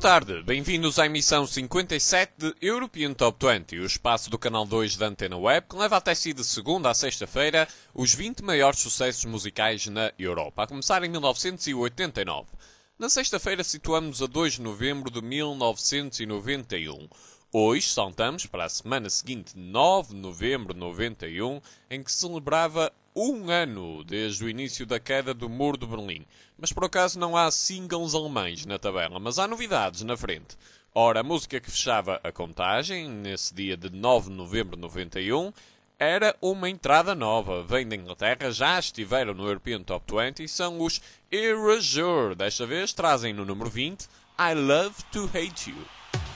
tarde, bem-vindos à emissão 57 de European Top 20, o espaço do canal 2 da Antena Web, que leva até si de segunda a sexta-feira os 20 maiores sucessos musicais na Europa, a começar em 1989. Na sexta-feira situamos a 2 de novembro de 1991. Hoje saltamos para a semana seguinte, 9 de novembro de 91, em que se celebrava um ano desde o início da queda do Muro de Berlim. Mas por acaso não há singles alemães na tabela, mas há novidades na frente. Ora, a música que fechava a contagem, nesse dia de 9 de novembro de 91, era uma entrada nova. Vem da Inglaterra, já estiveram no European Top 20 e são os Erasure. Desta vez trazem no número 20, I Love to Hate You.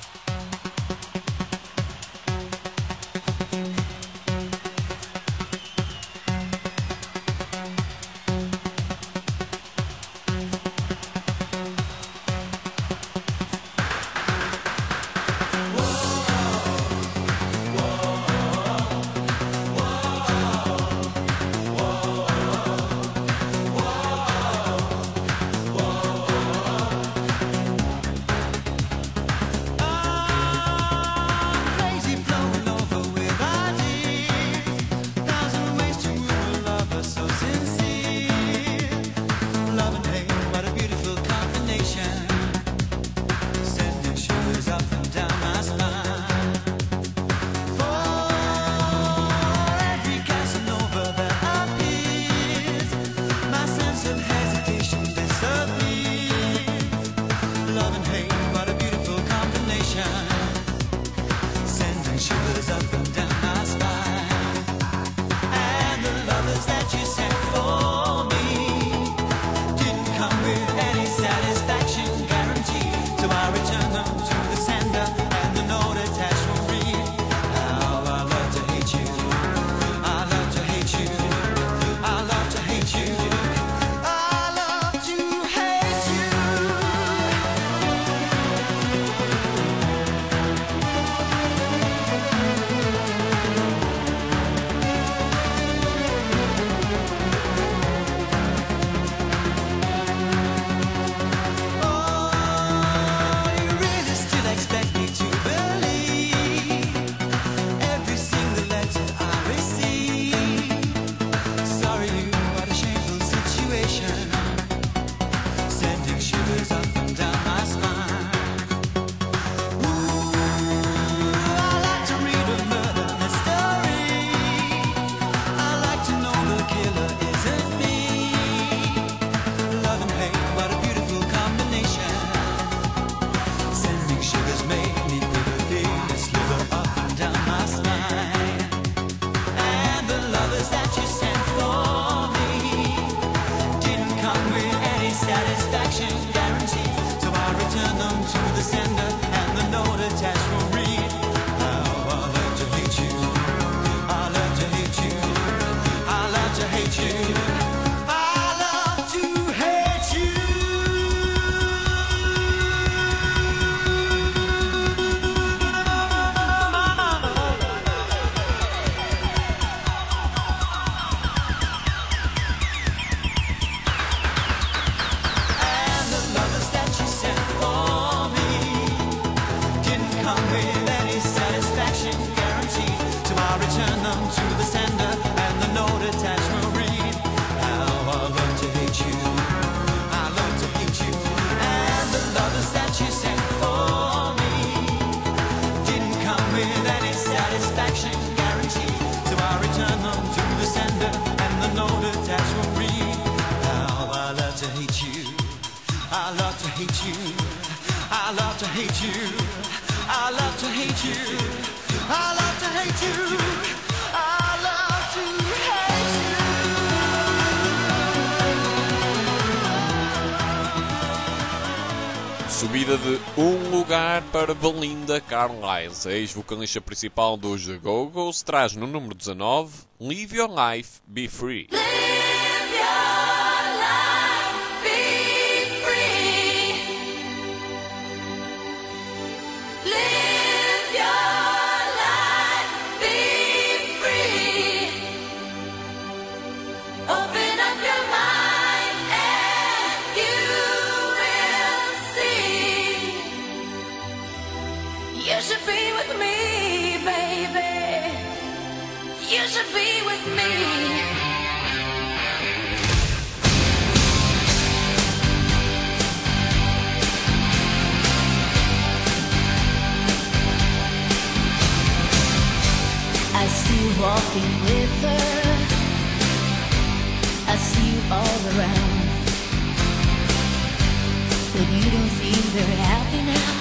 Subida de um lugar para Belinda Carlisle, a ex-vocalista principal dos The Go-Go's, traz no número 19, Live Your Life, Be Free. should be with me. I see you walking with her. I see you all around. But you don't seem very happy now.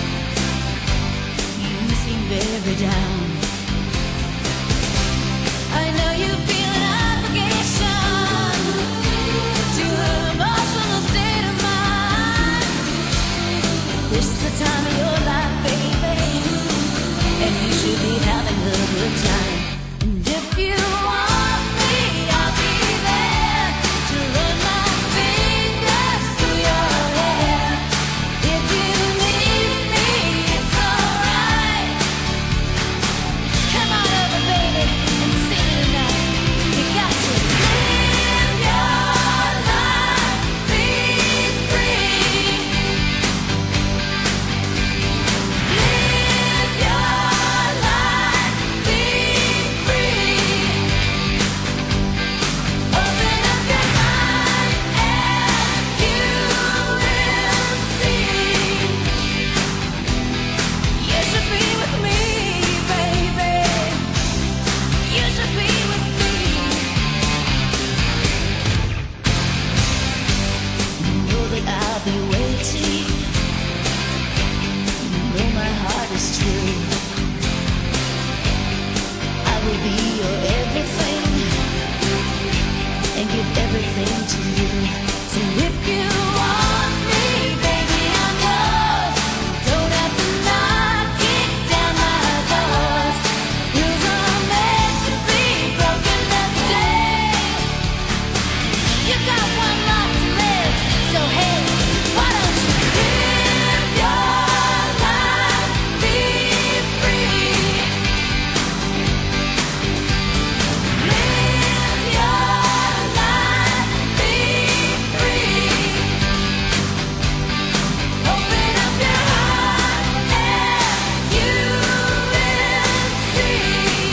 You seem very down. I know you feel an obligation to her emotional state of mind. This is the time of your life, baby, and you should be having a good time. And if you want me, I'll be there to run my fingers through your hair. If you need me, it's alright. Come on over, baby, and sing it tonight. You got to live your life, be free. Live your life, be free. Open up your mind and you will see. You should be with me, baby. You should be with me. You know that I'll be waiting. You know my heart is true. I will be your everything and give everything to you. So if you want me, baby, I'm yours. Don't have to knock it down my doors. Rules are meant to be broken every day. You got one life to live, so hey, why don't you live your life, be free. Live your life, be free. Open up your heart and you will see.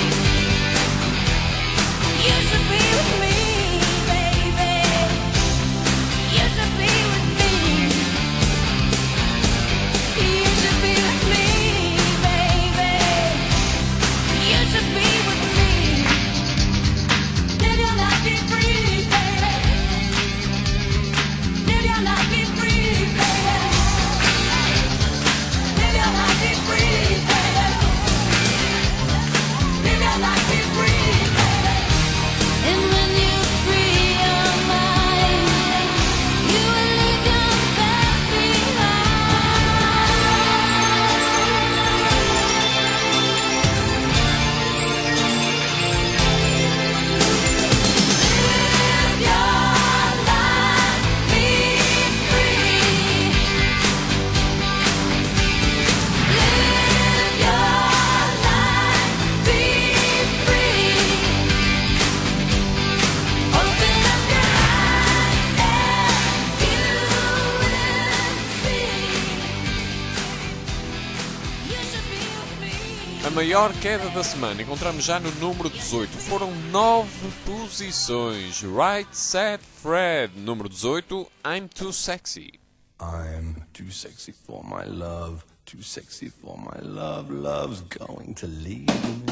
You should be with me, baby. You should be with me. You should be with me, baby. You should be with me. Live your life, be free, baby. Live your life, be free, baby. Live your life, be free, baby. Live your life, be free, baby. And when you free your mind, you will leave your past behind. Live your life, be free. Live your life, be free. Open up your eyes and you will see. You should be with me. A maior queda da semana encontramos já no número 18. Foram 9 posições. Right Said Fred. Número 18, I'm Too Sexy. I'm too sexy for my love, too sexy for my love, love's going to leave me.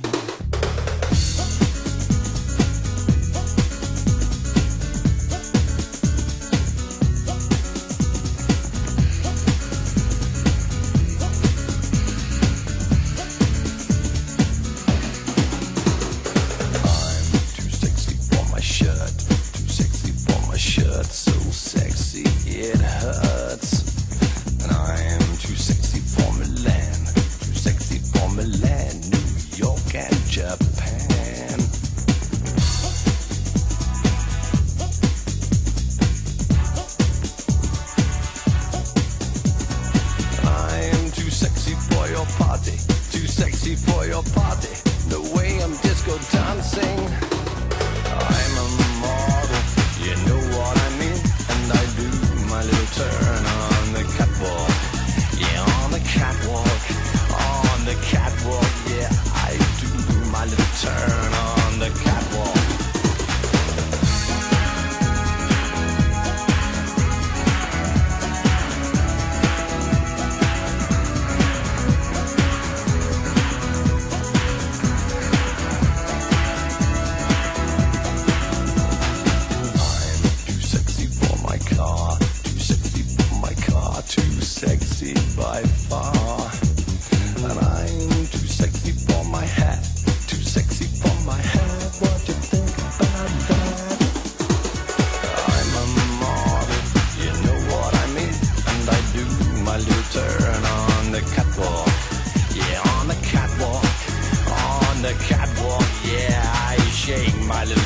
I'm too sexy for my shirt, too sexy for my shirt, so sexy it hurts. And I am too sexy for Milan, too sexy for Milan, New York and Japan. I am too sexy for your party, too sexy for your party. The way I'm disco dancing, I'm a model, you know what I mean. And I do my little turn on the catwalk, yeah, on the catwalk, on the catwalk, yeah, I do my little turn on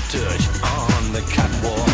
touch on the catwalk.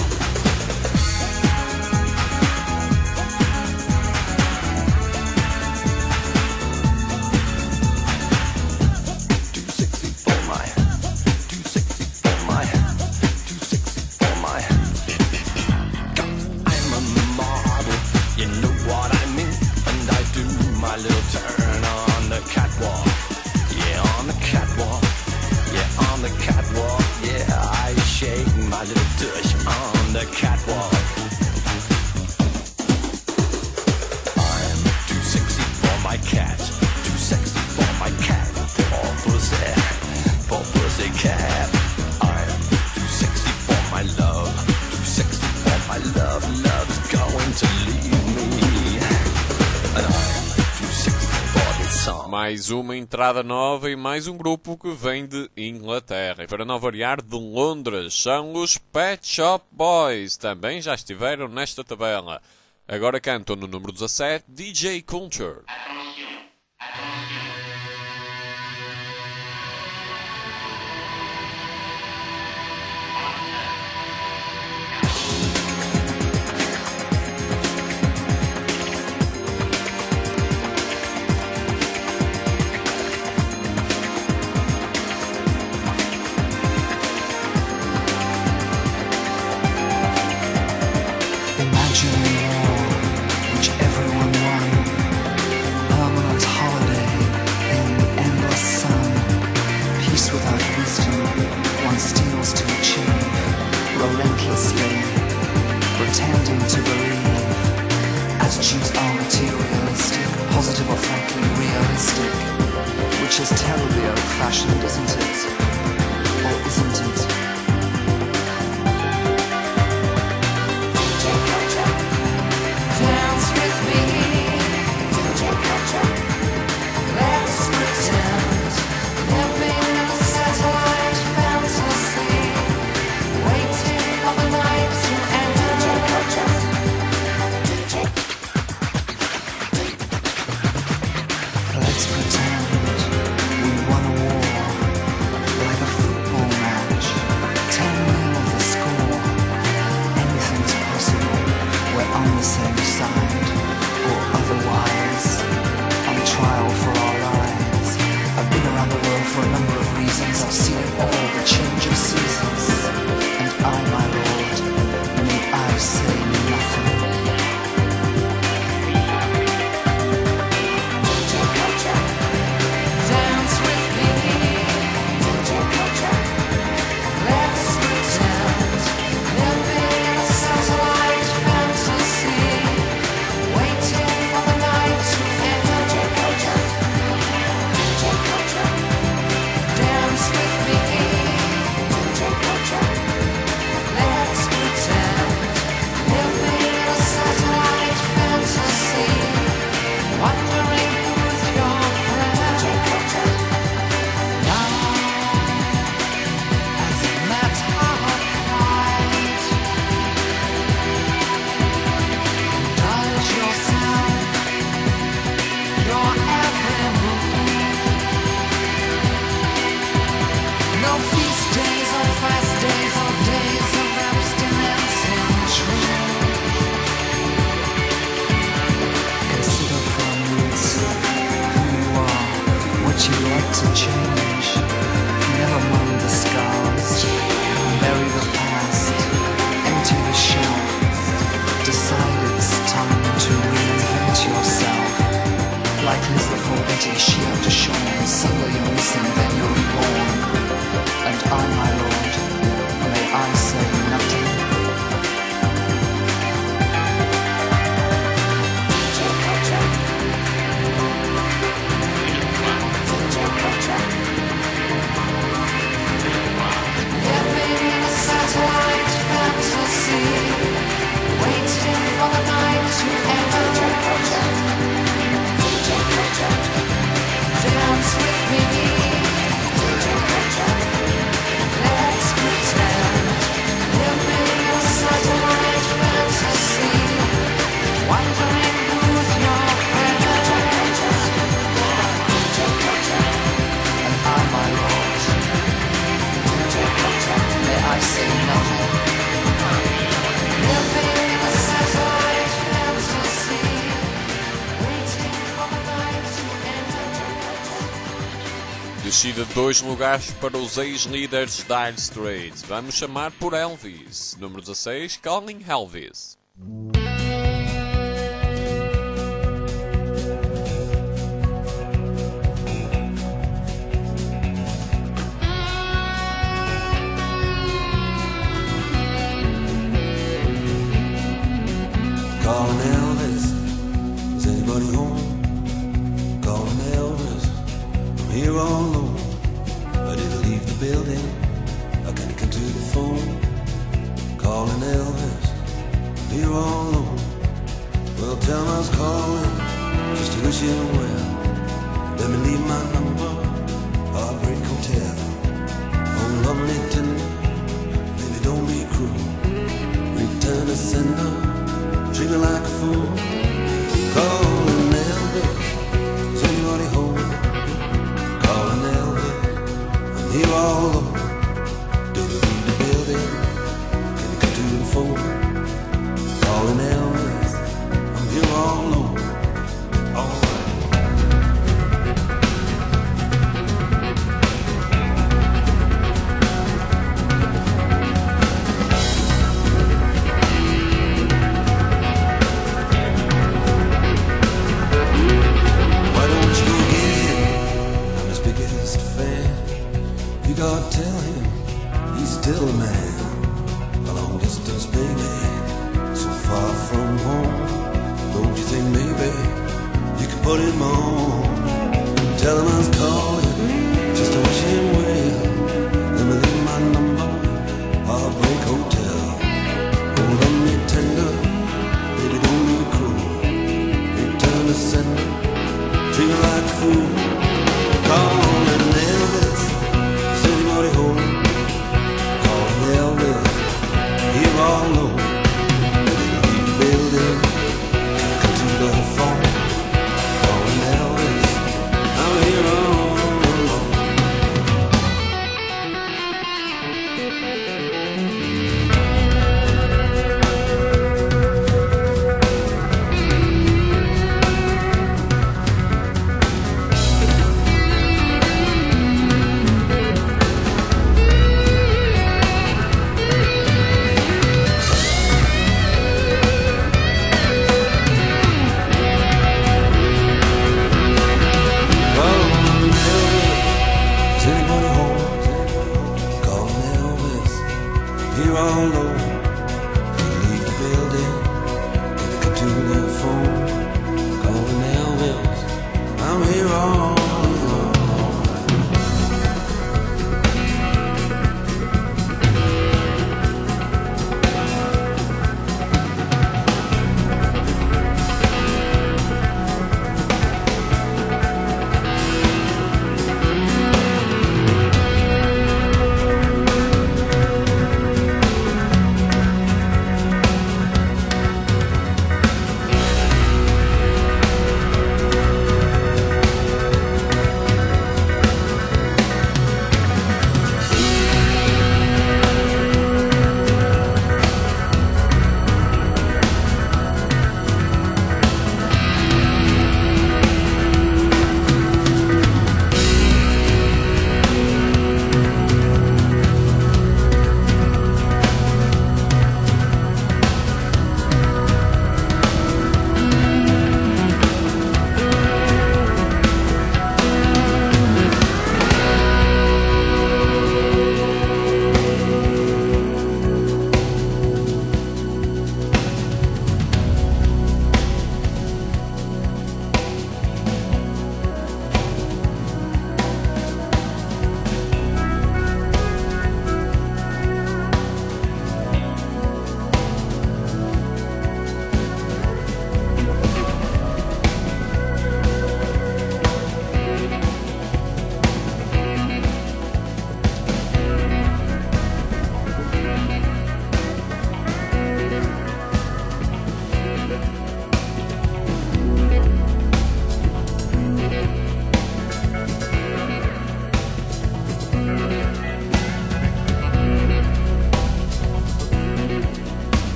Mais uma entrada nova e mais um grupo que vem de Inglaterra. E para não variar, de Londres, são os Pet Shop Boys. Também já estiveram nesta tabela. Agora cantam no número 17, DJ Culture. descida de 2 lugares para os ex-líderes Dire Straits. Vamos chamar por Elvis. Número 16, Calling Elvis. Calling Elvis, is anybody home? Calling Elvis, I'm here all alone. I didn't leave the building, I can't come to the phone. Calling Elvis, I'm here all alone. Well, tell him I was calling, just to wish him well. Let me leave my number, Heartbreak Hotel. Oh, lovely tender, baby don't be cruel. Return to sender, treat me like a fool. Calling Elvis, is anybody home? Calling Elvis, I'm here all alone. Don't you leave the building, can you come to the phone? Calling Elvis, I'm here all alone. All right. God, tell him he's still a man. A long distance baby, so far from home. Don't you think maybe you can put him on? Tell him I was calling just to wish him well. Let me leave my number, Heartbreak Hotel. Hold on me tender, baby don't be cruel. Return to sender, treat me like a fool. Calling Elvis, is anybody home? Calling Elvis, here all alone. Didn't leave the building, come to the phone. Calling Elvis, I'm here all alone.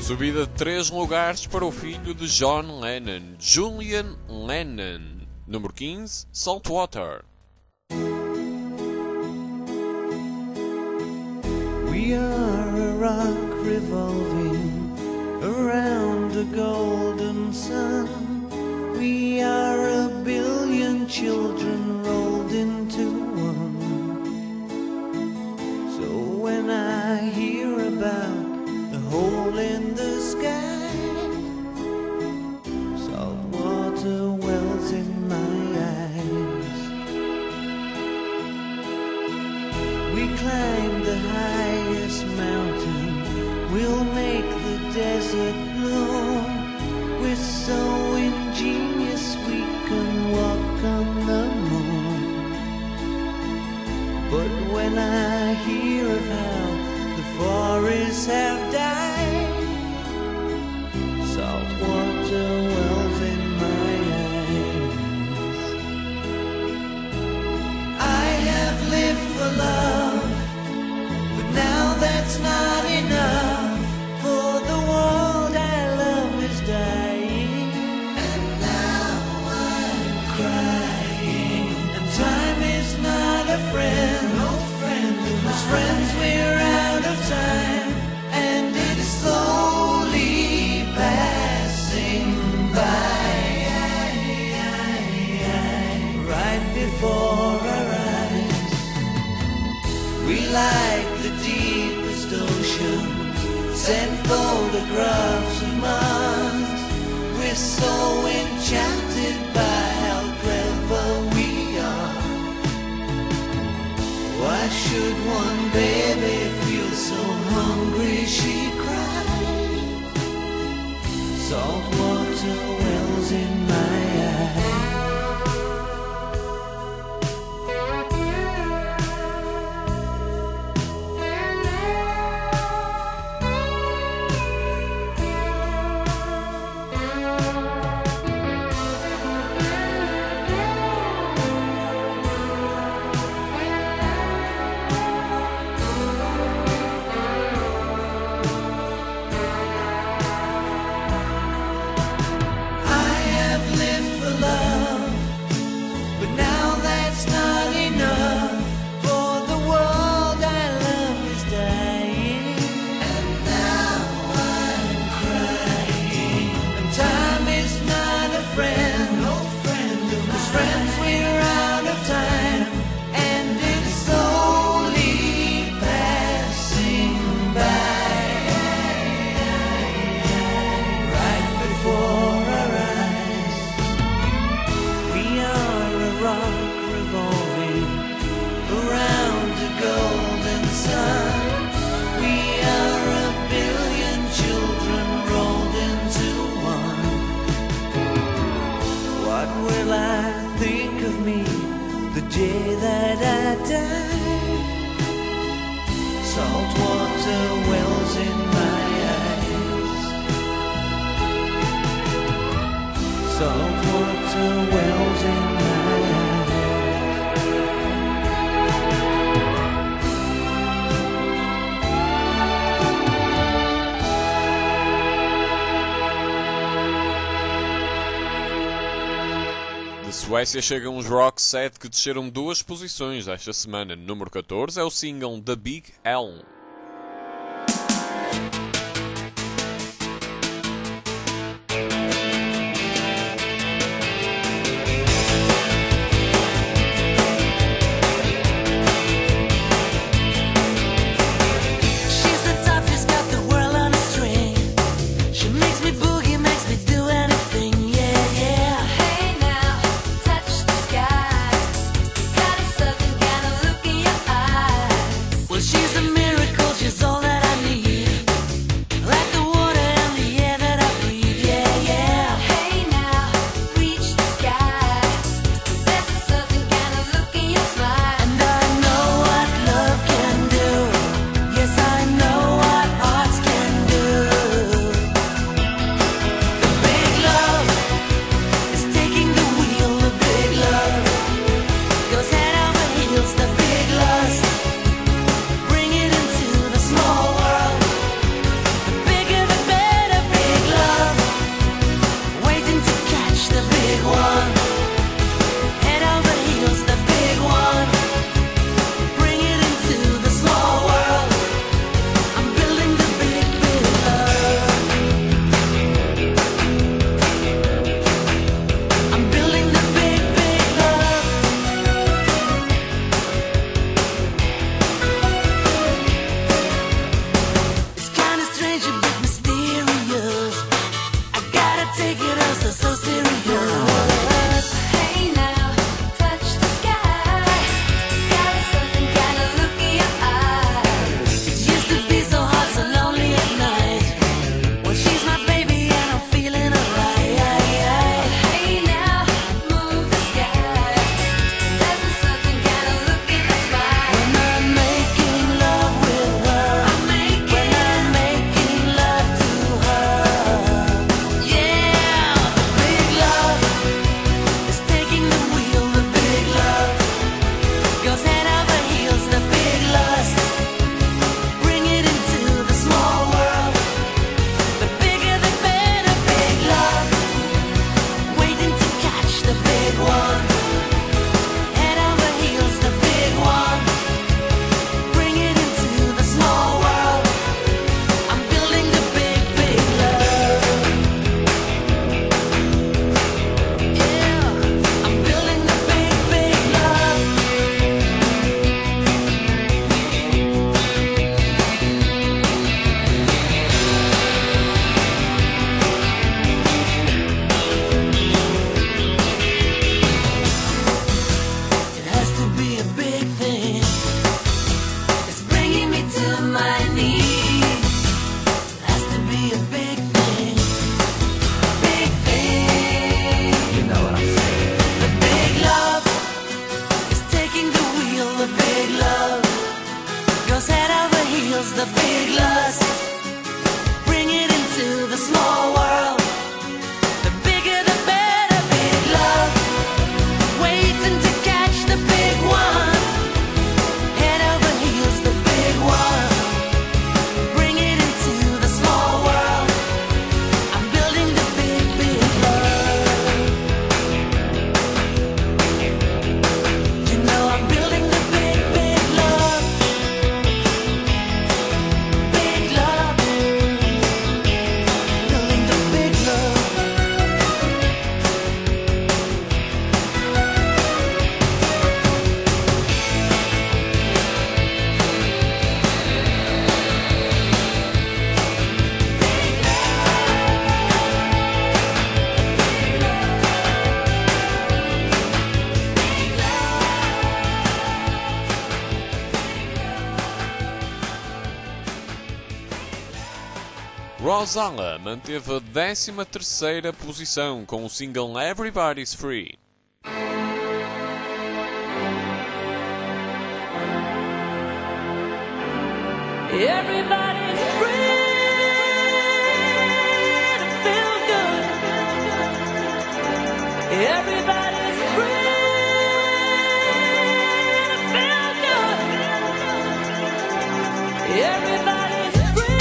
Subida de 3 lugares para o filho de John Lennon, Julian Lennon. Número 15, Saltwater. We are a rock revolving around a golden sun. We are a billion children rolled into one. So when I hear about the hole in the sky, salt water wells in my eyes. We climb the highest mountain, we'll make the desert bloom. We're so ingenious we can walk on the moon. But when I hear of how the forests have died, salt water wells in my eyes. I have lived for love, but now that's not enough, for the world I love is dying, and now I'm crying, and time is not a friend, no friend, because friends we're out of time, and it's slowly passing by, right before our eyes. We like the deepest oceans, send photographs of Mars. We're so enchanted by how clever we are. Why should one baby feel so hungry she cried? Salt water wells in my eyes. Day that I die, salt water wells in my eyes. Salt water wells in my eyes. De Suécia chegam os Rock Set que desceram 2 posições esta semana. Número 14 é o single The Big Elm. She's a miracle, she's all that I need. was head over heels, the big lust. Bring it into the small world. The bigger the better, big love. Waiting to catch the big one. Head over heels, the big one. Bring it into the small world. I'm building the big, big love. You know I'm building the big, big love. Big love. Building the big love. Rosanna manteve a 13ª posição com o single Everybody's Free. Everybody's free to feel good. Everybody's free to feel good. Everybody's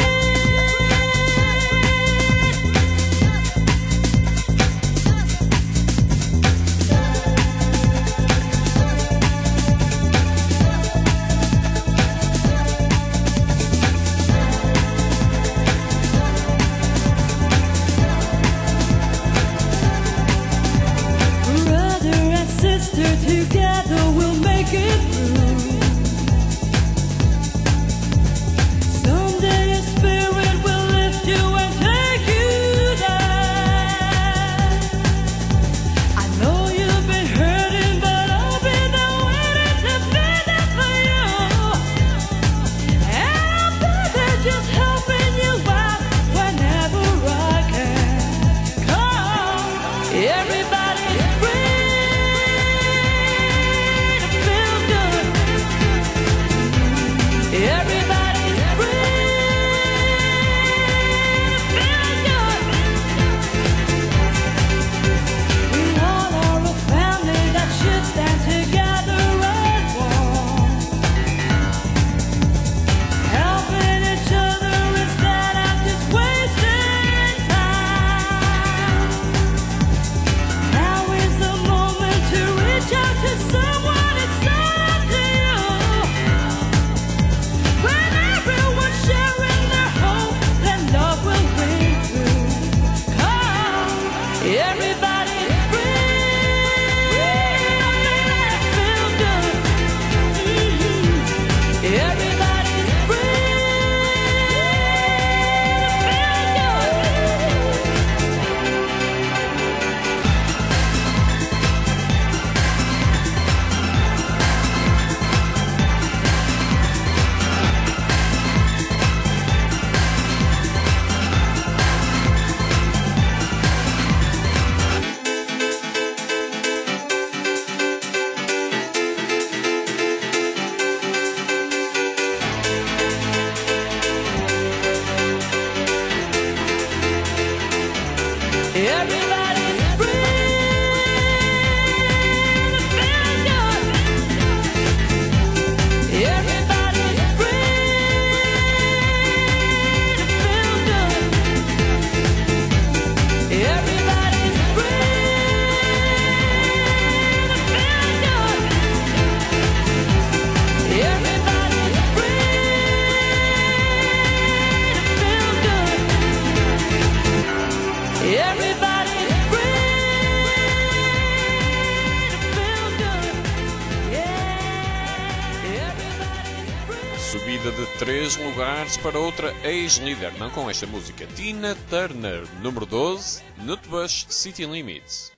brother and sister together we'll make it through. Someday a spirit will lift you and take you there. I know you've been hurting, but I'll be there waiting to be there for you. And I'll be there just helping you out whenever I can. Come, everybody's free to feel good. Everybody's free to feel good. We all are a family that should stand together as one, helping each other instead of just wasting time. Now is the moment to reach out to someone. It's up to you. When everyone's sharing their hope, then love will win through. Come, everybody's free to feel good. Everybody's free to Everybody's free to feel good. Everybody's free to feel good. Everybody's free to feel good. Everybody's free to feel good. Everybody's free to feel good. Yeah, everybody's free. Subida de 3 lugares para outra ex-líder, não com esta música, Tina Turner, número 12, Nutbush City Limits.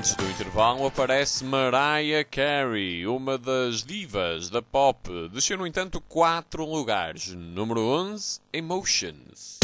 Antes do intervalo aparece Mariah Carey, uma das divas da pop. Desceu, no entanto, 4 lugares. Número 11, Emotions.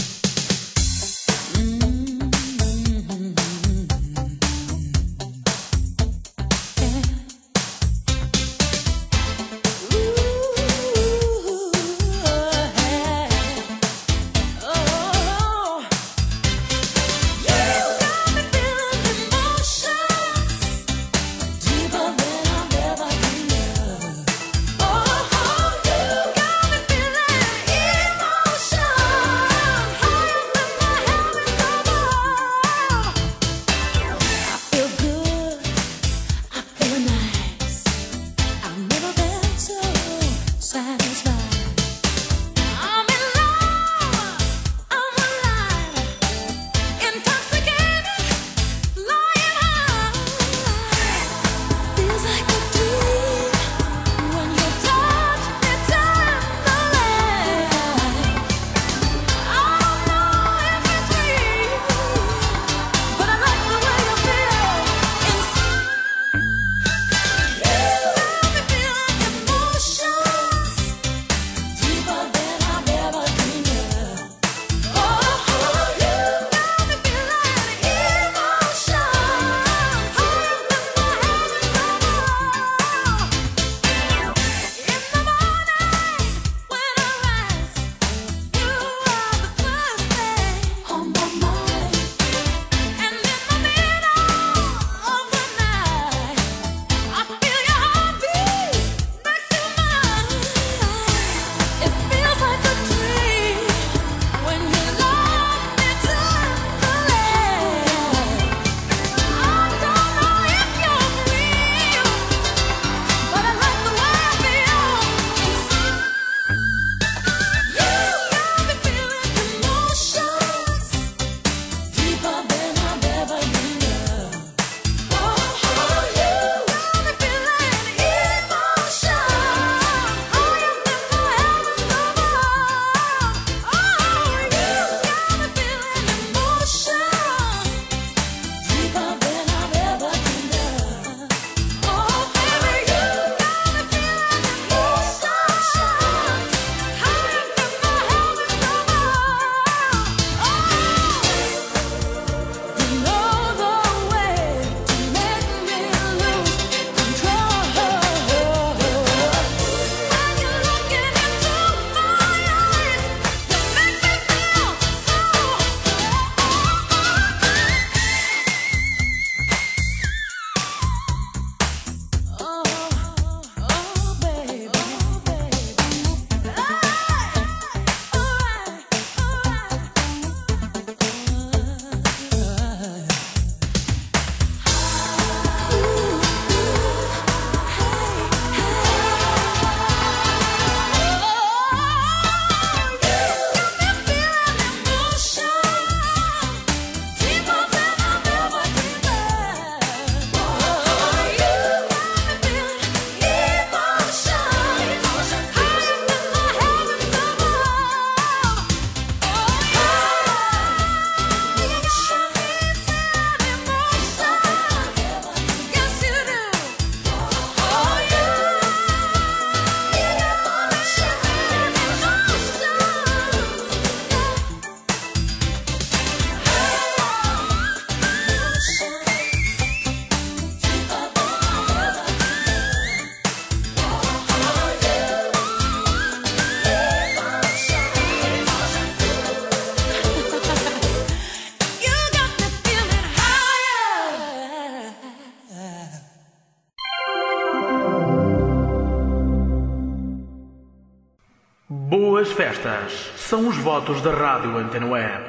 Boas festas, são os votos da Rádio Antena Web.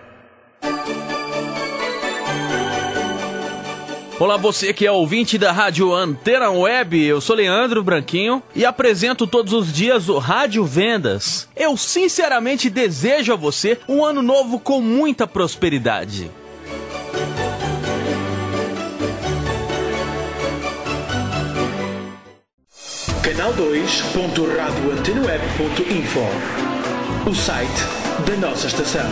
Olá, você que é ouvinte da Rádio Antena Web, eu sou Leandro Branquinho e apresento todos os dias o Rádio Vendas. Eu sinceramente desejo a você um ano novo com muita prosperidade. Canal2.radioantenaweb.info, o site da nossa estação.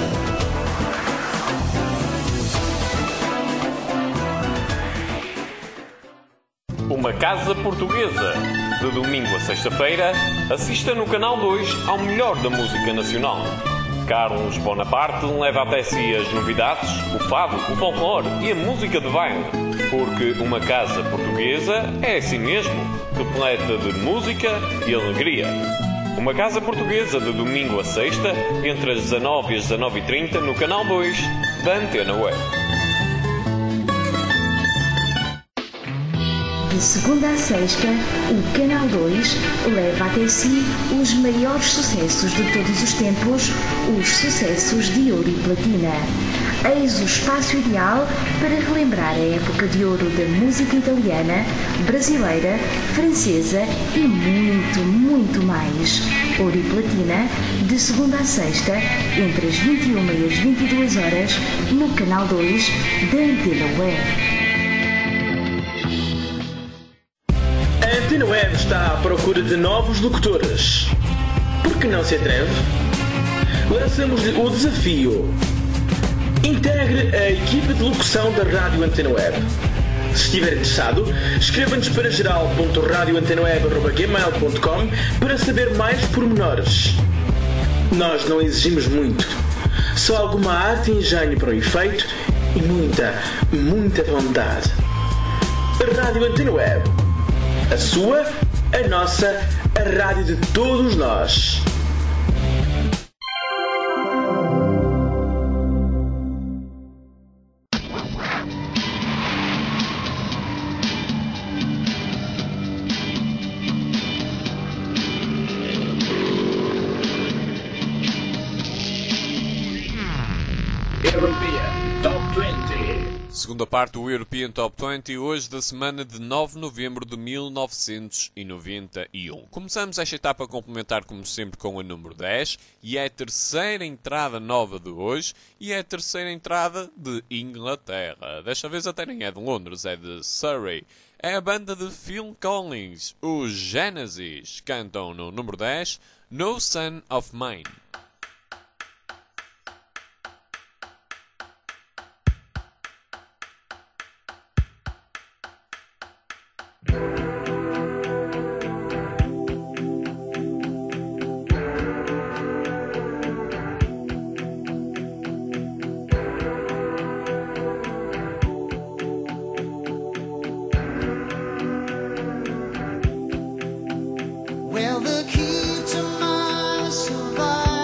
Uma Casa Portuguesa. De domingo a sexta-feira, assista no Canal 2 ao melhor da música nacional. Carlos Bonaparte leva até si as novidades, o fado, o folclore e a música de baile. Porque uma casa portuguesa é assim mesmo, repleta de música e alegria. Uma Casa Portuguesa de domingo a sexta, entre as 19 e as 19h30 no Canal 2 da Antena Web. De segunda a sexta, o Canal 2 leva até si os maiores sucessos de todos os tempos, os sucessos de ouro e platina. Eis o espaço ideal para relembrar a época de ouro da música italiana, brasileira, francesa e muito, muito mais. Ouro e platina, de segunda a sexta, entre as 21 e as 22 horas, no Canal 2 da Antena Web. A Antena Web está à procura de novos locutores. Por que não se atreve? Lançamos-lhe o desafio. Integre a equipa de locução da Rádio Antena Web. Se estiver interessado, escreva-nos para geral.radioantenaweb@gmail.com para saber mais pormenores. Nós não exigimos muito. Só alguma arte e engenho para o efeito e muita, muita vontade. A Rádio Antena Web. A sua, a nossa, a rádio de todos nós. European Top 20. Segunda parte do European Top 20, hoje da semana de 9 de novembro de 1991. Começamos esta etapa complementar, como sempre, com a número 10, e é a terceira entrada nova de hoje, e é a terceira entrada de Inglaterra. Desta vez até nem é de Londres, é de Surrey. É a banda de Phil Collins, os Genesis, cantam no número 10, No Son of Mine. Well, the key to my survival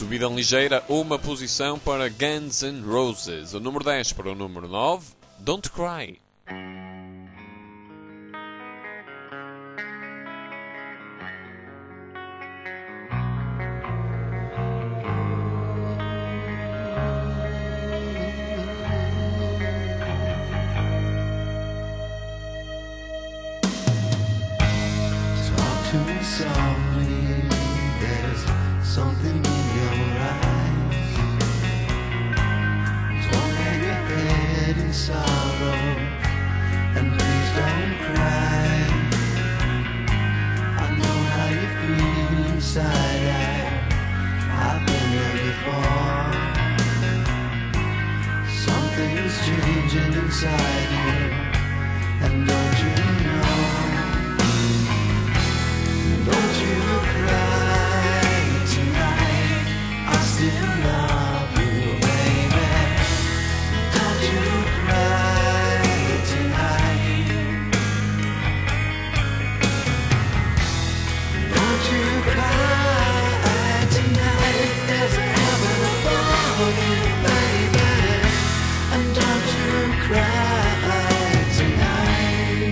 Subida ligeira, uma posição para Guns N' Roses. O número 10 para o número 9, Don't Cry. Talk to me softly, there's something in your eyes. Don't hang your head in sorrow, and please don't cry. I know how you feel inside, I've been there before. Something's changing inside you, and don't you know? Don't you cry tonight, I still love you, baby. Don't you cry tonight. Don't you cry tonight, there's a heaven above you, baby. And don't you cry tonight.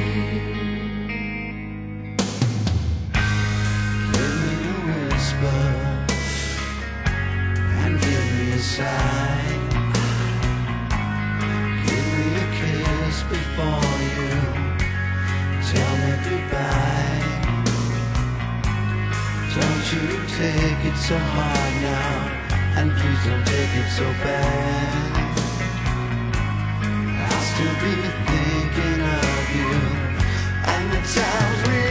Give me a whisper and give me a sigh. Give me a kiss before you tell me goodbye. Don't you take it so hard now, and please don't take it so bad. I'll still be thinking of you and the times we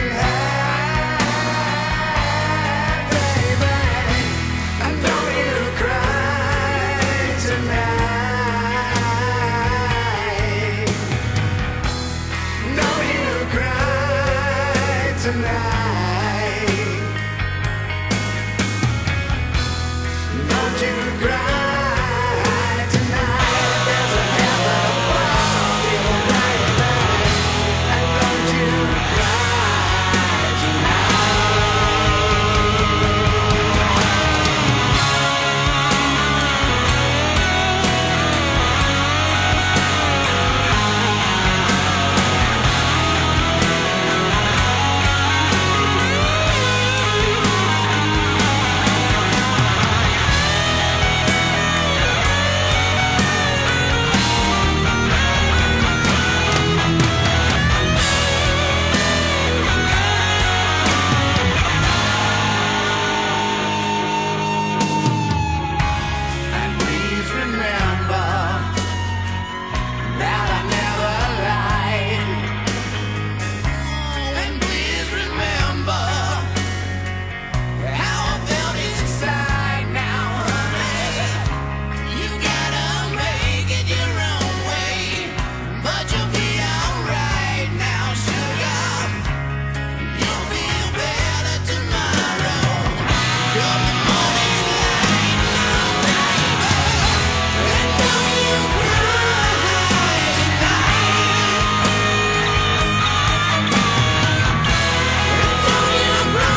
had, baby. And don't you cry tonight. Don't you cry tonight. Don't you cry tonight. There's a heaven above you, baby. And don't you cry And please remember that I never lied. And please remember how I felt inside. Now, honey, you gotta make it your own way, but you'll be alright now, sugar. You'll feel better tomorrow. Come the morning's light now, baby. And don't you cry tonight. And don't you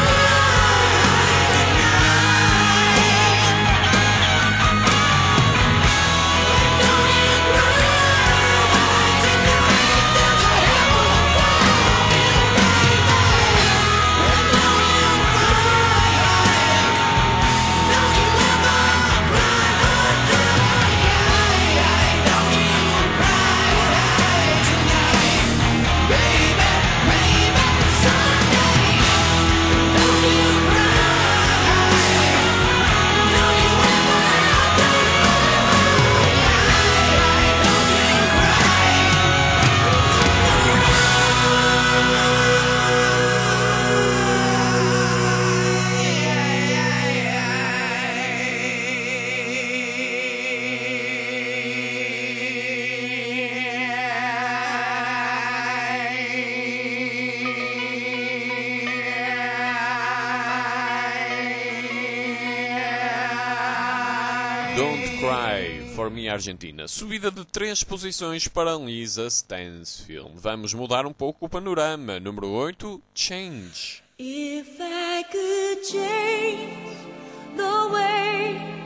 Don't Cry for Me Argentina. Subida de 3 posições para Lisa Stansfield. Vamos mudar um pouco o panorama. Número 8, Change. If I could change the way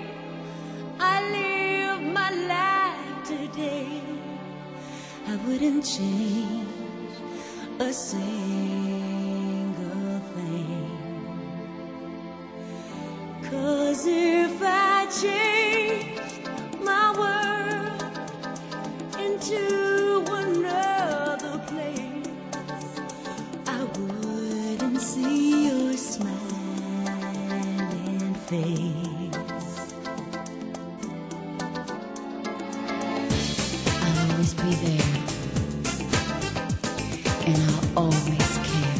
I live my life today, I wouldn't change a single thing. 'Cause if I changed my world into another place, I wouldn't see your smiling face. I'll always be there, and I'll always care.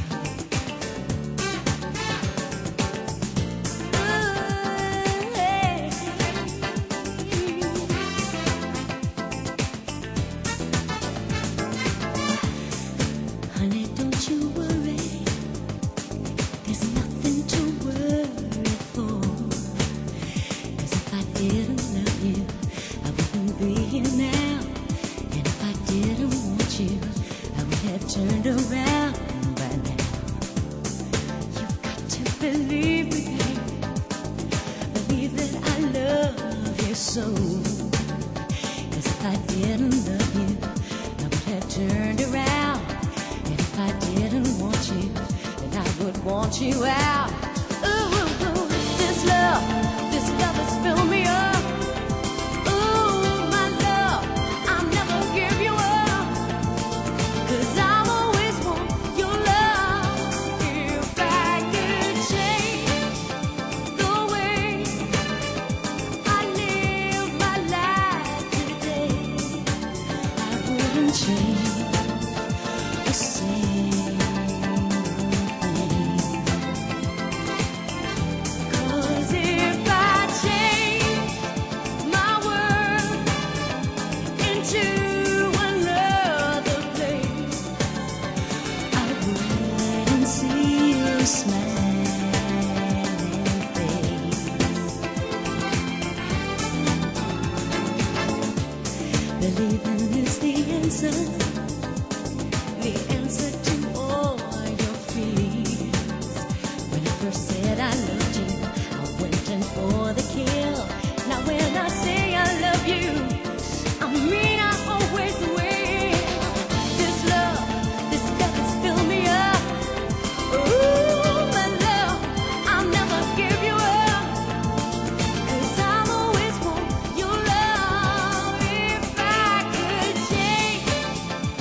Honey, don't you worry, there's nothing to worry for. 'Cause if I didn't love you, I wouldn't be here now. And if I didn't want you, I would have turned around by now. You've got to believe me, baby, believe that I love you so. 'Cause if I didn't love you, I would have turned around. And if I didn't want you, then I would want you out. Ooh, this love has filled me up. Ooh, my love, I'll never give you up. 'Cause I'll always want your love. If I could change the way I live my life today, I wouldn't change a single thing. 'Cause if I change my world into another place, I wouldn't see your smiling face. Believing is the answer to all your fears. When I first said I loved you, I went in for the kill. Now when I say I love you, I mean I always will. This love has filled me up. Ooh, my love, I'll never give you up. 'Cause I'll always want your love. If I could change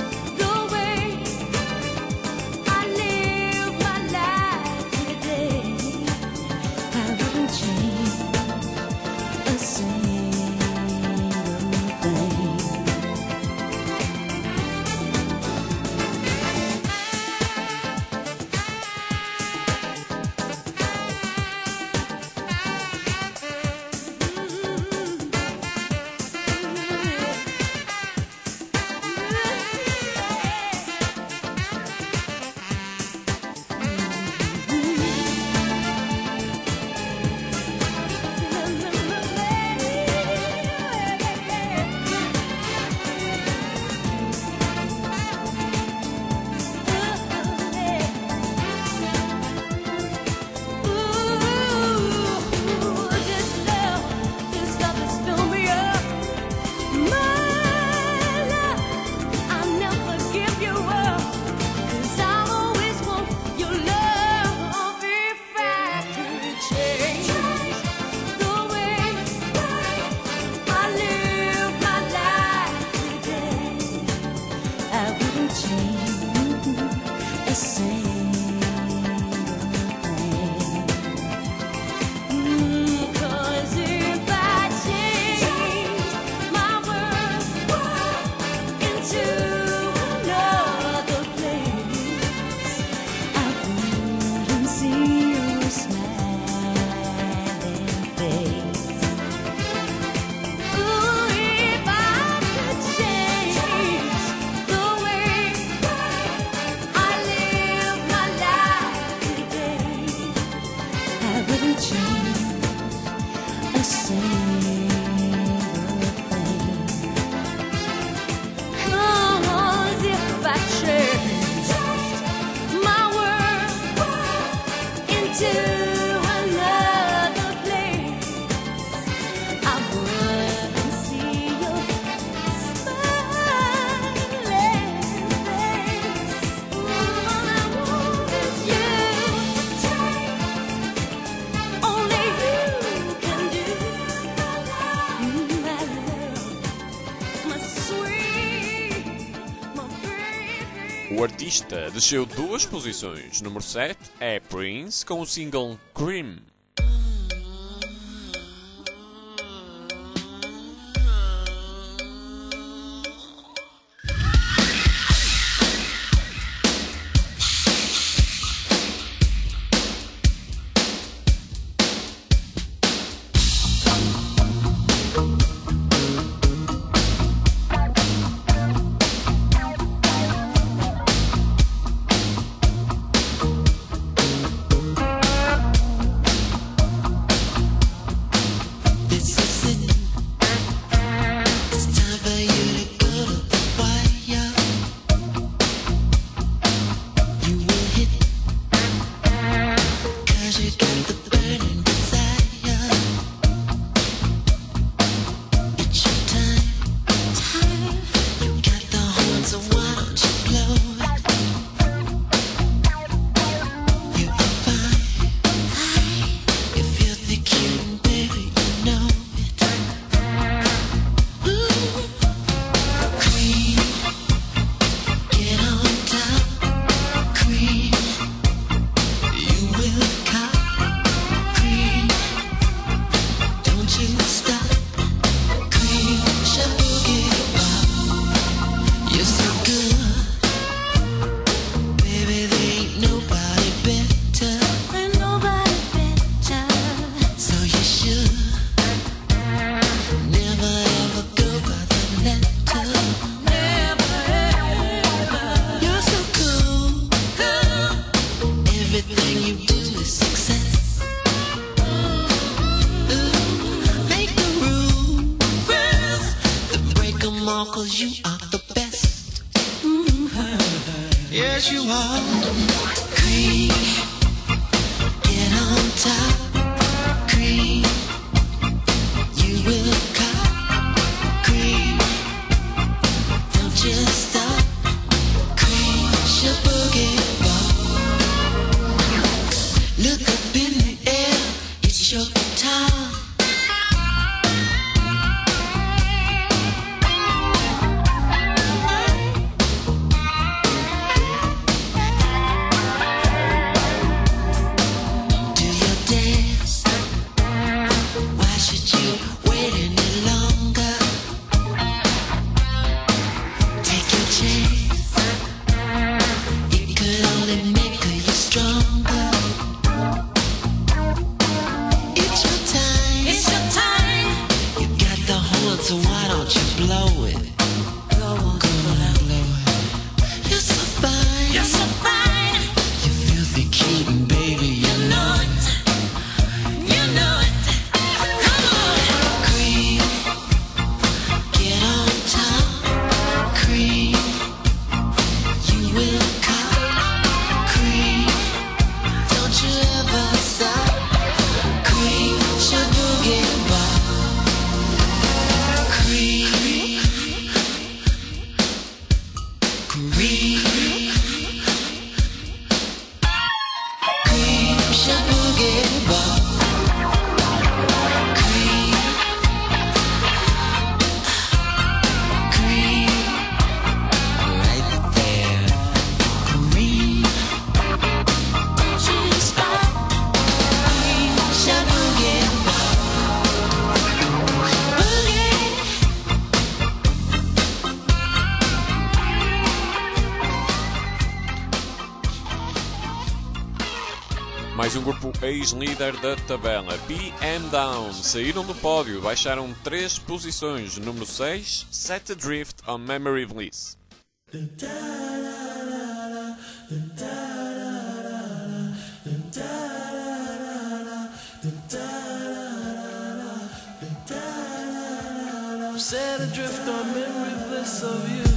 O artista desceu 2 posições. Número 7 é Prince com o single Cream. Yes, you are. Cream, get on top. Cream, you will cop. Cream, don't you stop. Cream, your boogie ball. Look up in the air, it's your time. So why don't you blow it? Go on, blow it. You're so fine. You're so fine. You're filthy cute and baby, you know it. You know it. Come on. Cream, get on top. Cream, you will cop. Cream, don't you ever stop. Cream, your boogie bar. Mais um grupo ex-líder da tabela, PM Down, saíram do pódio, baixaram 3 posições. Número 6, Set Adrift on Memory Bliss. Set adrift on memory bliss of you.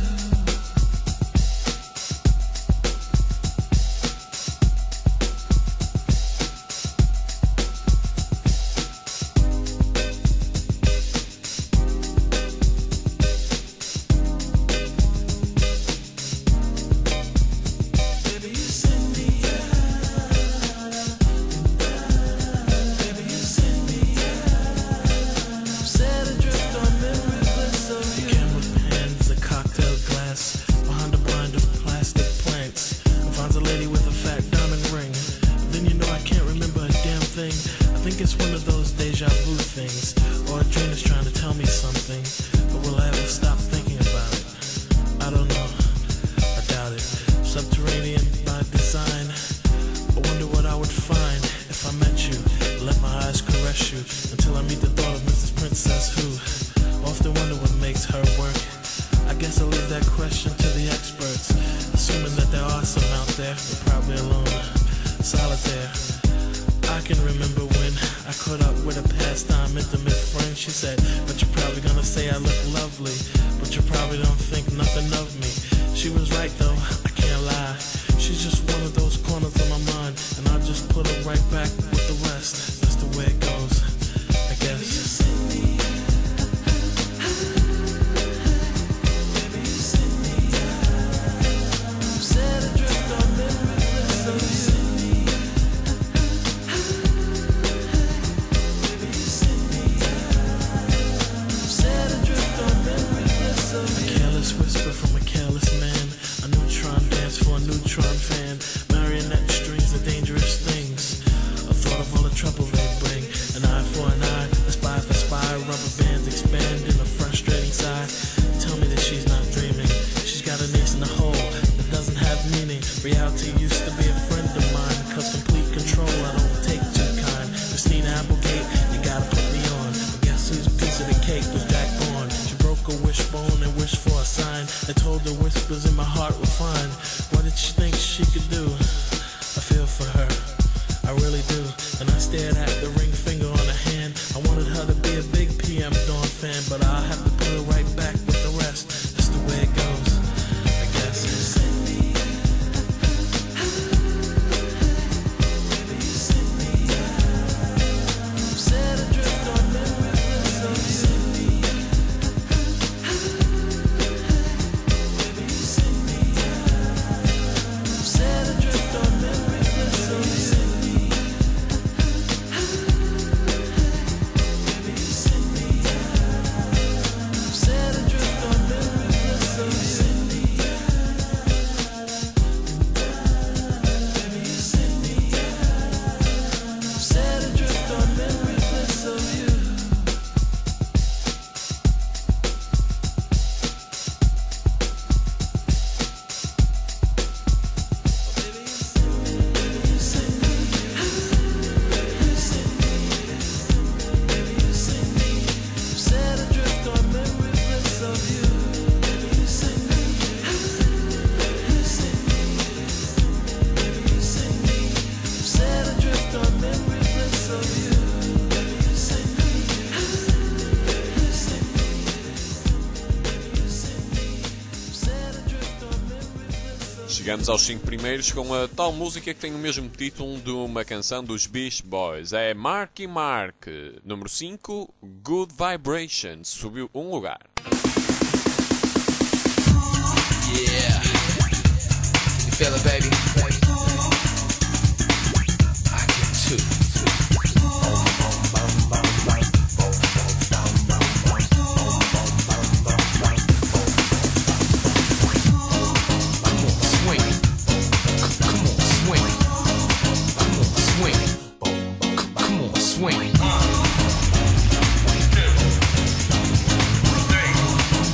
Set adrift on memory bliss of you. Camera pans, a cocktail glass. I guess I'll leave that question to the experts. Assuming that there are some out there, but probably alone, solitaire. I can remember when I caught up with a pastime intimate friend. She said, but you're probably gonna say I look lovely, but you probably don't think nothing of me. She was right though, I can't lie. She's just one of those corners of my mind, and I'll just put her right back with the rest. That's the way it goes, I guess. Set adrift on memories of you. Set adrift on memories of you. A careless whisper from a careless man. A neutron dance for a neutron fan. Marionette strings are dangerous things. A thought of all the trouble they bring. An eye for an eye, a spy for spy. Rubber bands expand in a frustrating sigh. Tell me that she's not dreaming. She's got an ace in the hole that doesn't have meaning. Reality used to be a friend of mine. Cause complete control I don't take too kind. Christina Applegate, you gotta put me on. But guess whose piece of the cake was Jack Bourne? She broke a wishbone and wished for a sign. I told her whispers in my heart were fine. What did she think she could do? I feel for her, I really do. And I stared at the ring finger on her hand. I wanted her to be a big PM Dawn fan, but I'll have to put her right back with the rest. That's the way it goes, I guess. Set adrift on memories of you. Set adrift on memories of you. Set adrift on memories of you. Set adrift on memories of you. Set adrift on memories of you. Set adrift on memories of you. Set adrift on memories of you. Chegamos aos 5 primeiros com a tal música que tem o mesmo título de uma canção dos Beach Boys. É Marky Mark. Número 5, Good Vibrations. Subiu um lugar. Yeah. You feel it, baby? I can too. Swing. Come on, swing. Come on, swing. Come on, swing.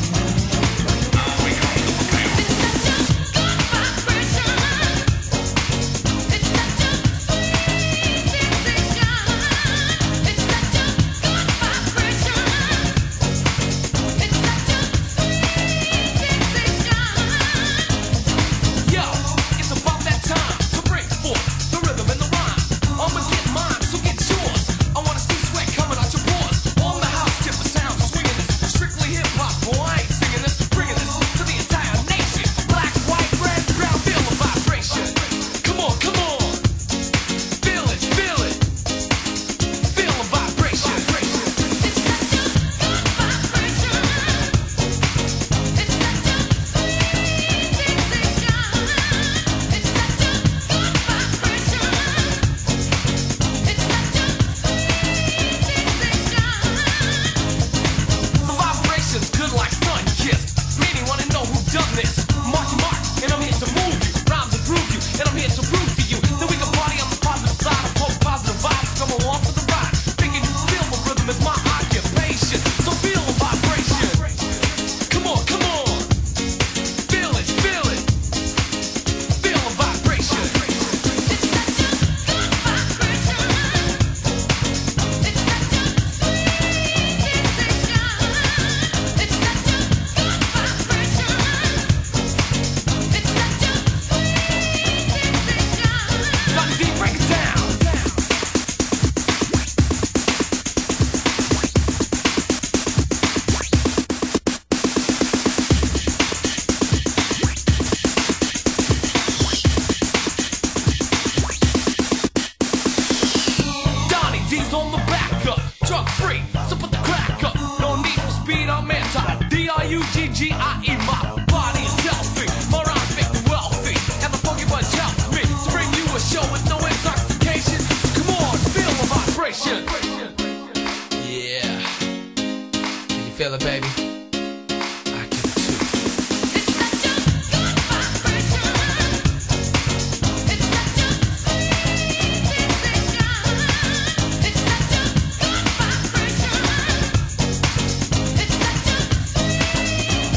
U-G-G-I-E, my body is healthy. My rhymes make me wealthy. And the funky bunch helps me to bring you a show with no intoxication. Come on, feel the vibration. Yeah. Can you feel it, baby? I can too. It's such a good vibration. It's such a sweet sensation. It's such a good vibration. It's such a sweet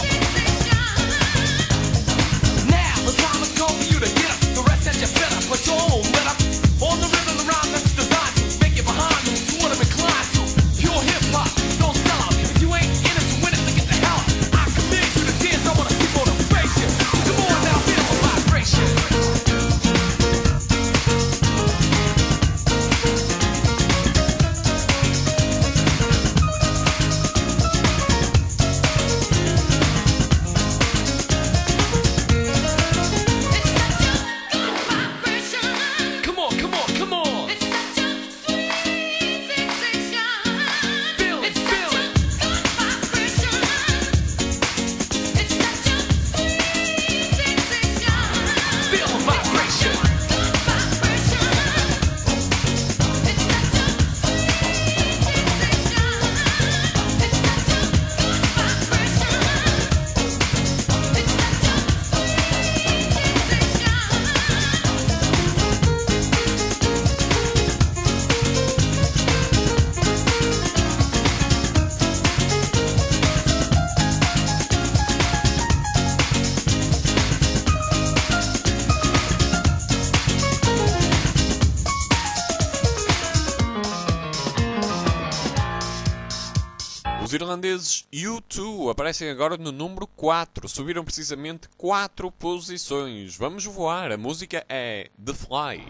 sensation. Now the time has come for you to get up. The rest has you fed up. Put your own let up. On the rhythm, the rhyme that's designed to make you behind you. You wanna recline to pure hip hop. Don't sell out. If you ain't in it to win it, then get the hell out. I command you to dance. I wanna see motivation. Come on now, feel the vibration. Come on, come on, come on. It's such a sweet sensation. Feel it, It's feel such a it. good vibration. It's such a sweet sensation. Feel the vibration. Good vibration. It's such a sweet sensation. It's such a good vibration. It's such a Os irlandeses U2 aparecem agora no número 4. Subiram precisamente 4 posições. Vamos voar. A música é The Fly.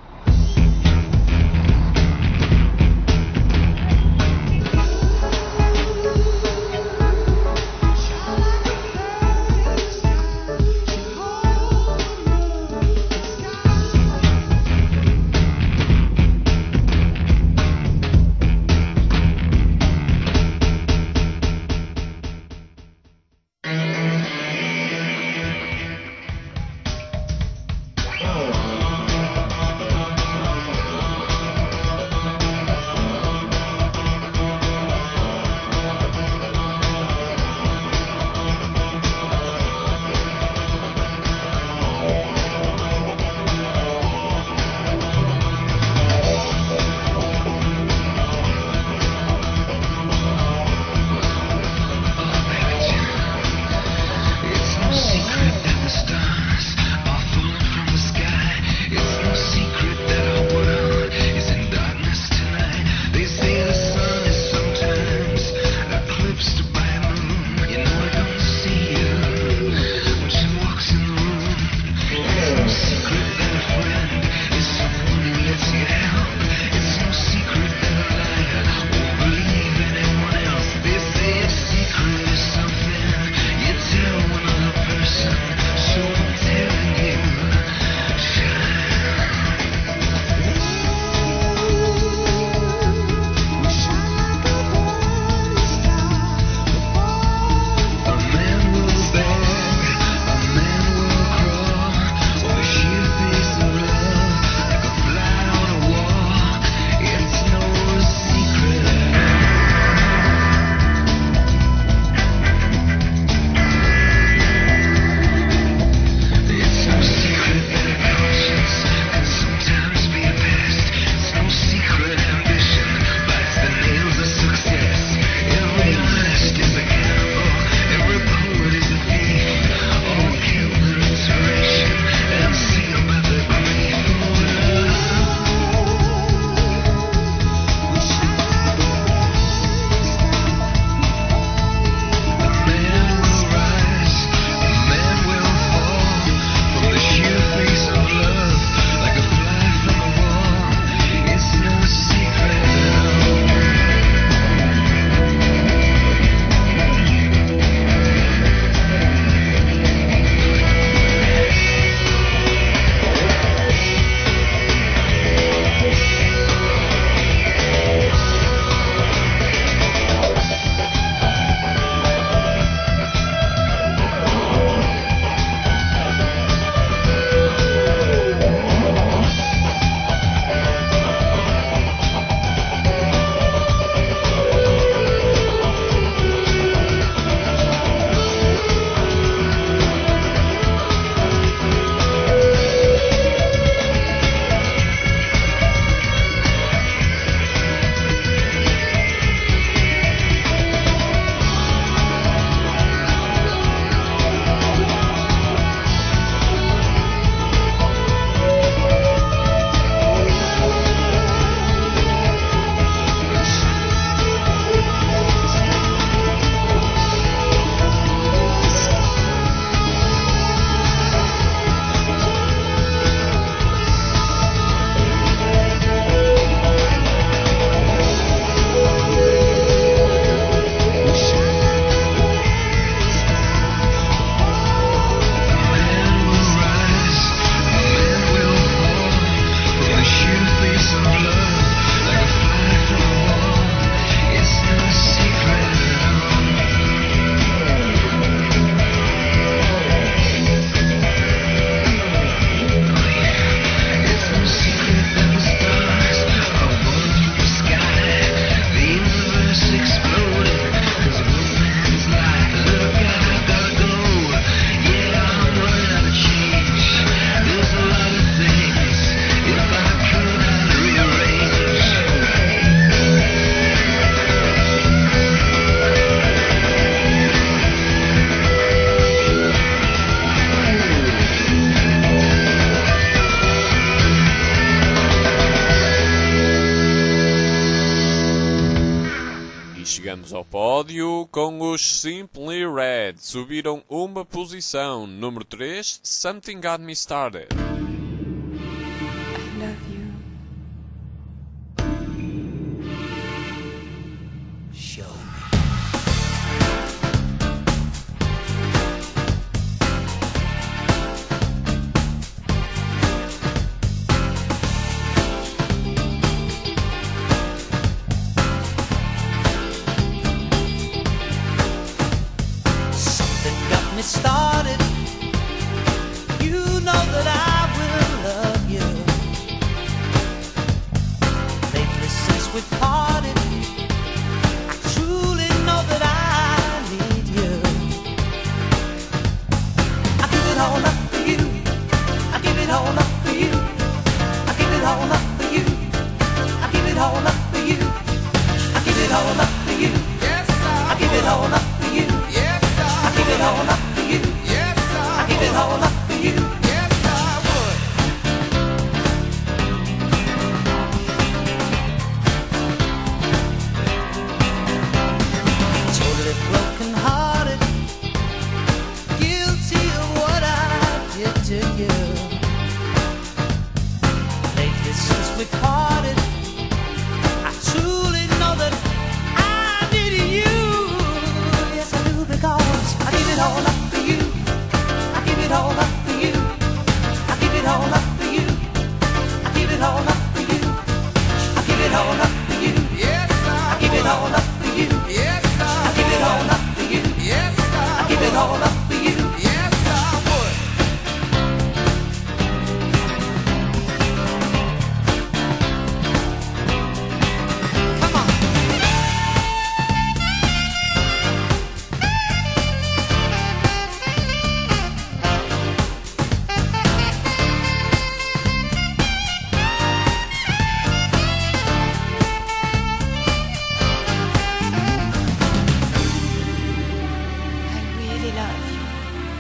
chegamos ao pódio com os Simply Red. Subiram uma posição. Número 3, Something Got Me Started. I love you. Show me. Something got me started. You know that I will love you. Lately since we parted, I truly know that I need you. I give it all up for you. I give it all up for you. I give it all up for you. I give it all up for you. I give it all up for you. Yes, I give it all up for you. Yes, I give it all up for you. Yes, I give it all up for you. Yes, I would. Totally broken hearted, guilty of what I did to you. Lately since we parted, I truly know that I needed you. Yes, I do, because I give it all up for you. I give it all up for you. I give it all up for you. I give it all up for you. I give it all up for you. Yes, I give it all up for you. Yes, I give it all up for you. Yes, I give it all up for you. Yes, I would. Come on. I really love you.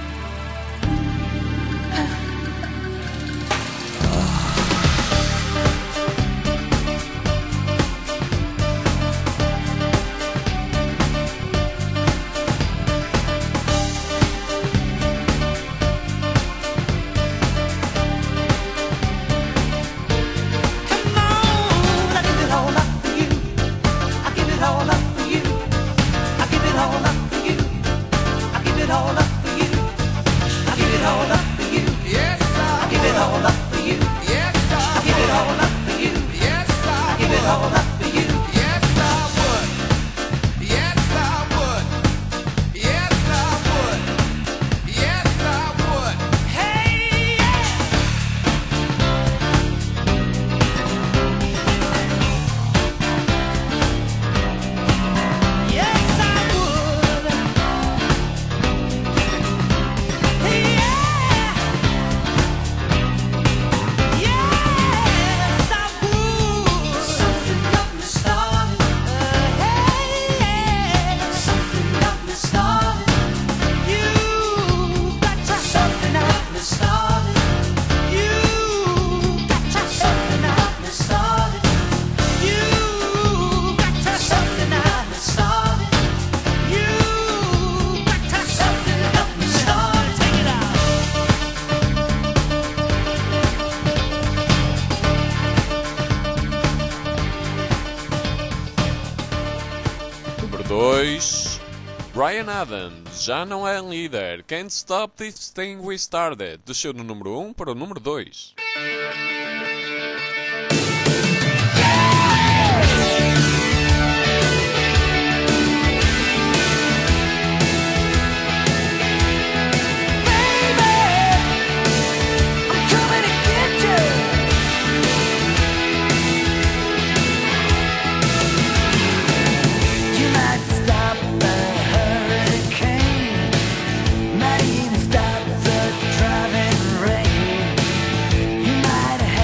Come on, I give it all up for you. I give it all up for you. I give it all up for you. I give it all up for you. I give it all up for you. Yes, I give it all up for you. Yes, I give it all up for you. Yes, I give it all up for you. Yes, I would. Yes, I would. Yes, I would. Yes, I would. Hey, yeah. Yes, I would. Yeah. Yes, I would. Something got me started. Hey, something got me started. You got something got me started. You got something got me started. You got something got me started. You got something got me started. Take it out. Número 2, Bryan Adams. Já não é líder. Can't Stop This Thing We Started. Desceu do número 1 para o número 2. I'm coming to get you. You might stop the hurricane, might even stop the driving rain. You might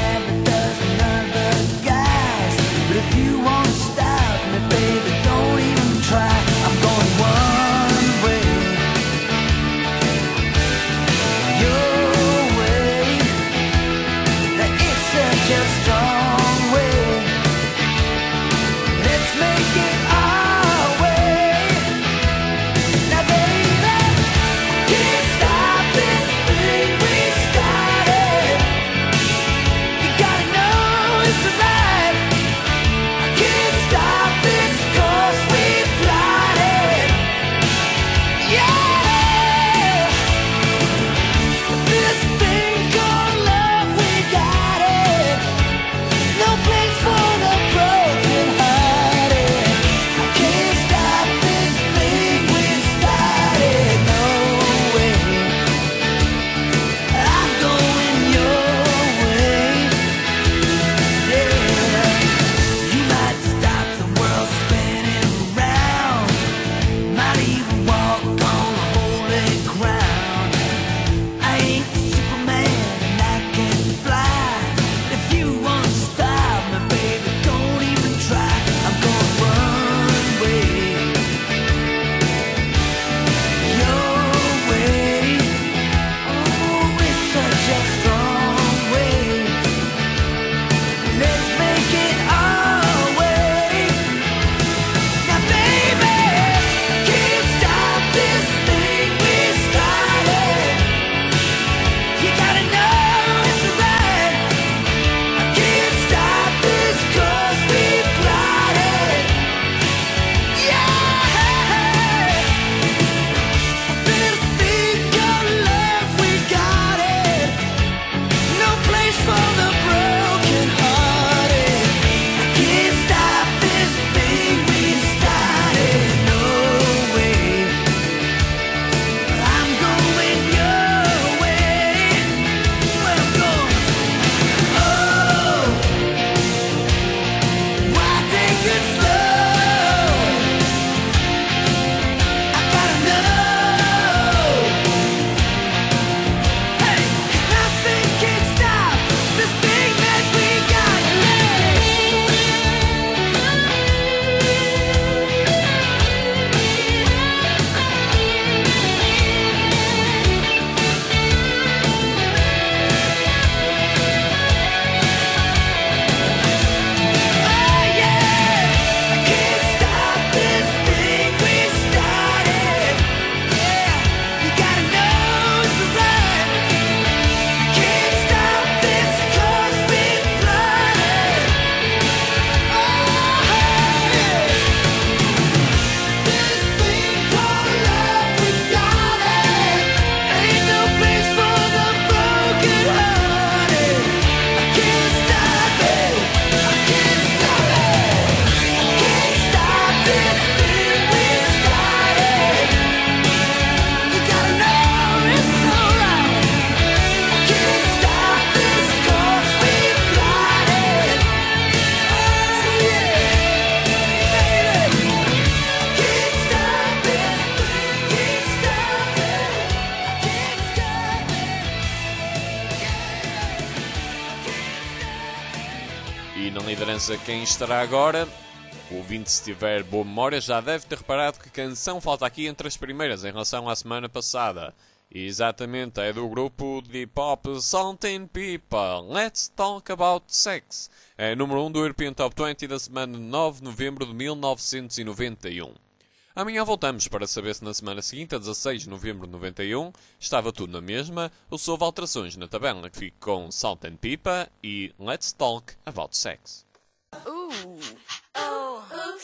na liderança quem estará agora? O ouvinte, se tiver boa memória, já deve ter reparado que canção falta aqui entre as primeiras em relação à semana passada. E exatamente, é do grupo de hip-hop Salt and People, Let's Talk About Sex. É número 1 do European Top 20 da semana de 9 de novembro de 1991. Amanhã voltamos para saber se na semana seguinte, a 16 de novembro de 91, estava tudo na mesma ou se houve alterações na tabela, que fica com Salt and Pepper e Let's Talk About Sex. Ooh, oh,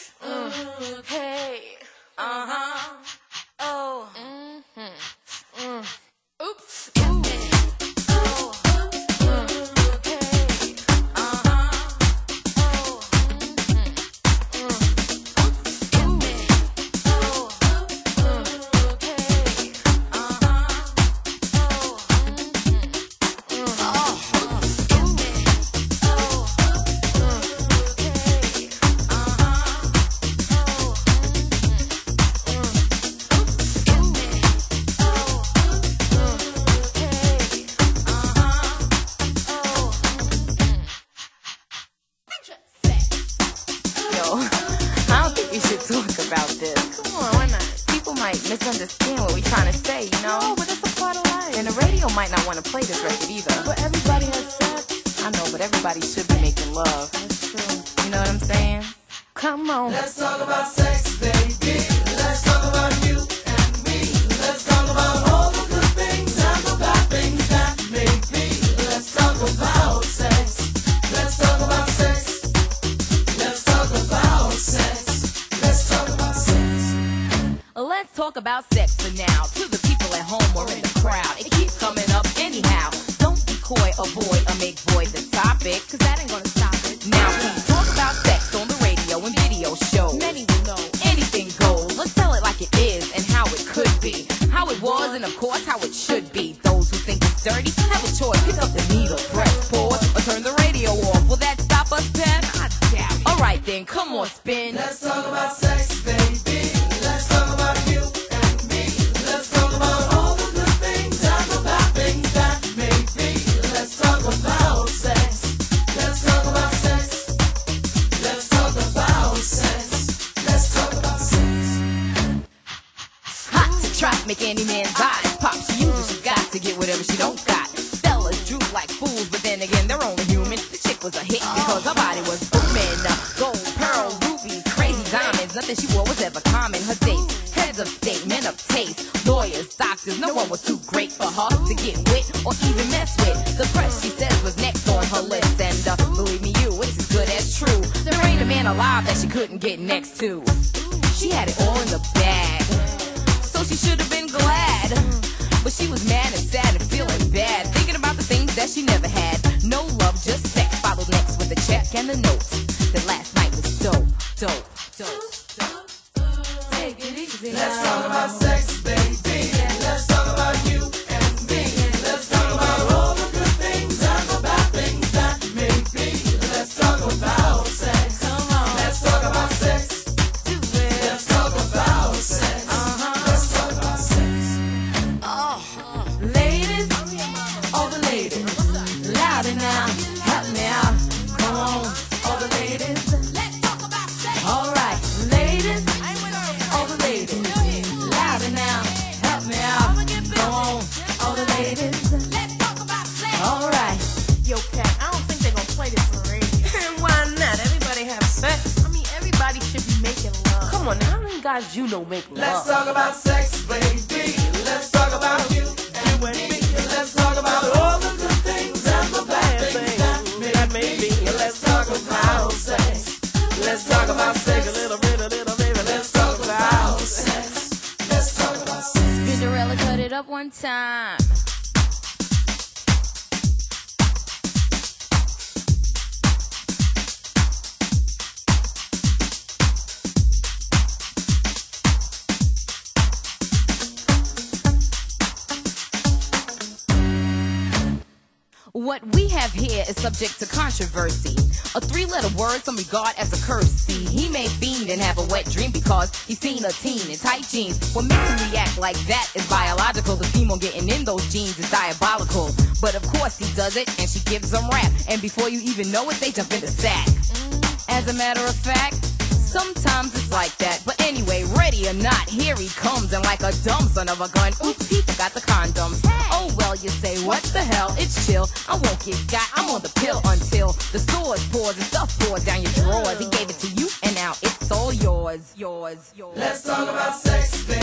hey, oh, oops, ooh, oh, hey, misunderstand what we're trying to say, you know? No, but it's a part of life. And the radio might not want to play this record either. But everybody has sex. I know, but everybody should be making love. That's true. You know what I'm saying? Come on. Let's talk about sex, baby. Let's talk about you and me. Let's talk about all the good things and the bad things that may be. Let's talk about sex. Let's talk about sex. Let's talk about sex. Let's talk about sex. Let's talk about sex for now. To the people at home or in the crowd, it keeps coming up anyhow. Don't be coy, avoid, or make void the topic, cause that ain't gonna stop it. Now we talk about sex on the radio and video shows. Many will know. Anything goes. Let's tell it like it is and how it could be. How it was and of course how it should be. Those who think it's dirty, have a choice. Pick up the needle, press pause, or turn the radio off. Will that stop us, Pep? I doubt it. Alright then, come on, spin. Let's talk about sex, baby. Let's talk about you and me. Let's talk about all the good things and the bad things that may be. Let's talk about sex. Let's talk about sex. Let's talk about sex. Let's talk about sex. Hot to trap, make any man's eyes pop. She uses, she got to get whatever she don't got. Fellas droop like fools, but then again, they're only human. The chick was a hit because her body was booming. Gold, pearl, rubies, crazy diamonds. Nothing she wore was ever common. Her dates, heads of state, men of taste, lawyers, doctors. No one was too great for her to get with or even mess with. The press, she says, was next on her list. And believe me, it's as good as true. There ain't a man alive that she couldn't get next to. She had it all in the bag, so she should have been glad. But she was mad and sad and feeling bad, thinking about the things that she never had. No love, just sex, followed next with a check and a note. That last night was dope, dope, dope. Take it easy. Let's talk about sex, baby. Let's talk about you and me. Let's talk about all the good things and the bad things that may be. Let's talk about sex. Come on. Let's talk about sex. Do it. Let's talk about sex. Let's talk about sex. Ladies, all the ladies, louder now, help me out. Come on, all the ladies. Let's talk about sex. All right, ladies, all the ladies, louder now, help me out. Come on, all the ladies. Let's talk about sex. All right. Yo, Pat, I don't think they're gonna play this on the radio. Why not? Everybody have sex. I mean, everybody should be making love. Come on, now, how many guys you know make love? Let's talk about sex, baby. Let's talk about you and me. Let's talk about all the good things and the bad things that may be. Let's talk about sex. Let's talk about sex. A little bit, baby. Let's talk about sex. Let's talk about sex. Spinderella, cut it up one time. What we have here is subject to controversy. A three-letter word some regard as a curse. See, he may fiend and have a wet dream because he's seen a teen in tight jeans. What makes him react like that is biological. The scheme on getting in those jeans is diabolical. But of course he does it, and she gives them rap. And before you even know it, they jump in the sack. As a matter of fact, sometimes it's like that. But anyway, ready or not, here he comes. And like a dumb son of a gun, oops, he forgot the condoms. Oh well, you say, what the hell, it's chill. I won't get got, I'm on the pill until the swords pours and stuff pours down your drawers. He gave it to you, and now it's all yours. Let's talk about sex, baby.